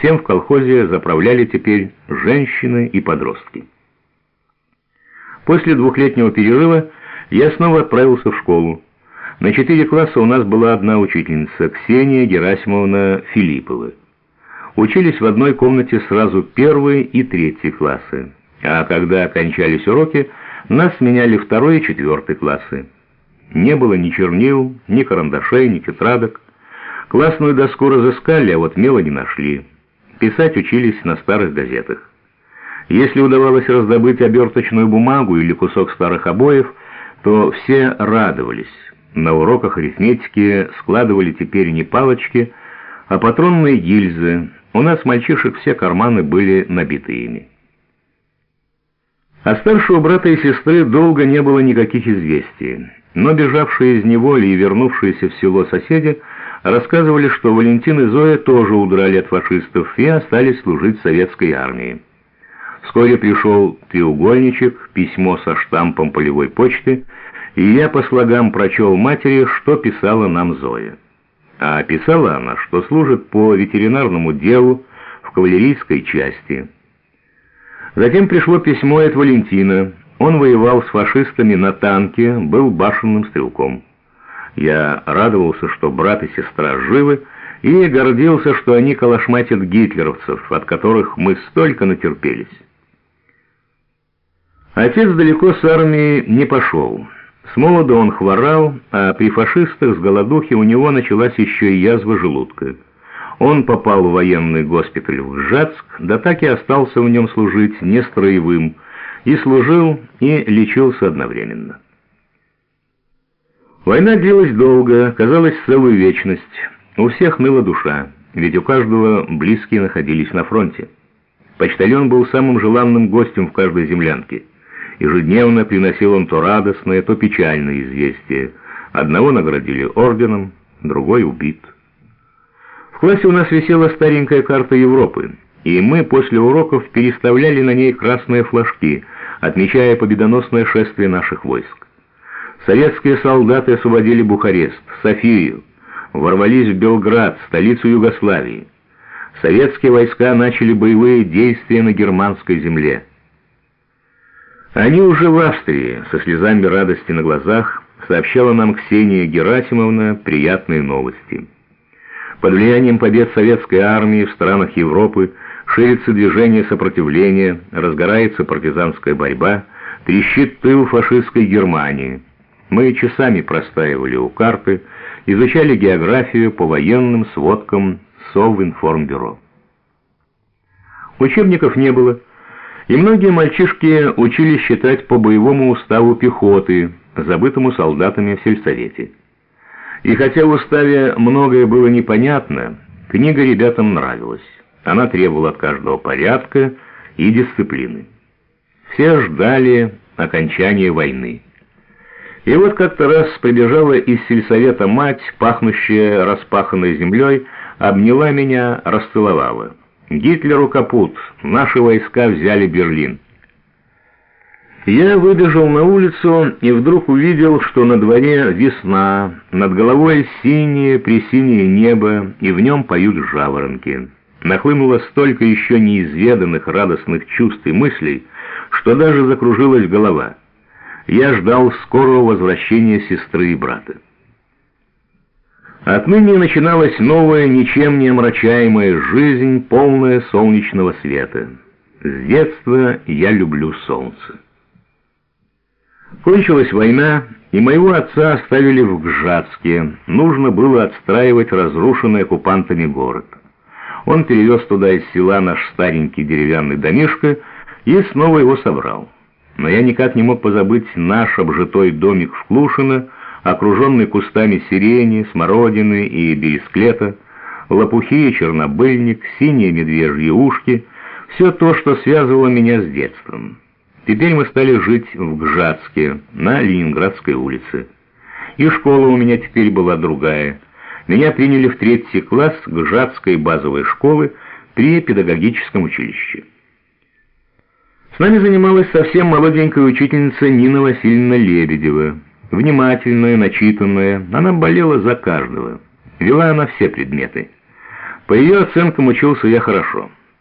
Всем в колхозе заправляли теперь женщины и подростки. После двухлетнего перерыва я снова отправился в школу. На 4 класса у нас была одна учительница, Ксения Герасимовна Филиппова. Учились в одной комнате сразу 1 и 3 классы, а когда окончались уроки, нас сменяли 2 и 4 классы. Не было ни чернил, ни карандашей, ни тетрадок. Классную доску разыскали, а вот мела не нашли. Писать учились на старых газетах. Если удавалось раздобыть оберточную бумагу или кусок старых обоев, то все радовались. На уроках арифметики складывали теперь не палочки, а патронные гильзы. У нас, мальчишек, все карманы были набиты ими. От старшего брата и сестры долго не было никаких известий, но бежавшие из неволи и вернувшиеся в село соседи рассказывали, что Валентин и Зоя тоже удрали от фашистов и остались служить в советской армии. Вскоре пришел треугольничек, письмо со штампом полевой почты, и я по слогам прочел матери, что писала нам Зоя. А писала она, что служит по ветеринарному делу в кавалерийской части. Затем пришло письмо от Валентина. Он воевал с фашистами на танке, был башенным стрелком. Я радовался, что брат и сестра живы, и гордился, что они калашматят гитлеровцев, от которых мы столько натерпелись. Отец далеко с армии не пошел. С молоду он хворал, а при фашистах с голодухи у него началась еще и язва желудка. Он попал в военный госпиталь в Гжатск, да так и остался в нем служить не строевым, и служил, и лечился одновременно. Война длилась долго, казалось, целую вечность. У всех ныла душа, ведь у каждого близкие находились на фронте. Почтальон был самым желанным гостем в каждой землянке. Ежедневно приносил он то радостное, то печальное известие. Одного наградили орденом, другой убит. В классе у нас висела старенькая карта Европы, и мы после уроков переставляли на ней красные флажки, отмечая победоносное шествие наших войск. Советские солдаты освободили Бухарест, Софию, ворвались в Белград, столицу Югославии. Советские войска начали боевые действия на германской земле. Они уже в Австрии, со слезами радости на глазах, сообщала нам Ксения Герасимовна приятные новости. Под влиянием побед советской армии в странах Европы ширится движение сопротивления, разгорается партизанская борьба, трещит тыл фашистской Германии. Мы часами простаивали у карты, изучали географию по военным сводкам Совинформбюро. Учебников не было, и многие мальчишки учились считать по боевому уставу пехоты, забытому солдатами в сельсовете. И хотя в уставе многое было непонятно, книга ребятам нравилась. Она требовала от каждого порядка и дисциплины. Все ждали окончания войны. И вот как-то раз прибежала из сельсовета мать, пахнущая распаханной землей, обняла меня, расцеловала. «Гитлеру капут, наши войска взяли Берлин». Я выбежал на улицу и вдруг увидел, что на дворе весна, над головой синее-пресинее небо, и в нем поют жаворонки. Нахлынуло столько еще неизведанных радостных чувств и мыслей, что даже закружилась голова. Я ждал скорого возвращения сестры и брата. Отныне начиналась новая, ничем не омрачаемая жизнь, полная солнечного света. С детства я люблю солнце. Кончилась война, и моего отца оставили в Гжатске. Нужно было отстраивать разрушенный оккупантами город. Он перевез туда из села наш старенький деревянный домишко и снова его собрал. Но я никак не мог позабыть наш обжитой домик в Клушино, окруженный кустами сирени, смородины и бересклета, лопухи и чернобыльник, синие медвежьи ушки — все то, что связывало меня с детством. Теперь мы стали жить в Гжатске, на Ленинградской улице. И школа у меня теперь была другая. Меня приняли в 3 класс Гжатской базовой школы при педагогическом училище. С нами занималась совсем молоденькая учительница Нина Васильевна Лебедева. Внимательная, начитанная, она болела за каждого. Вела она все предметы. По ее оценкам, учился я хорошо.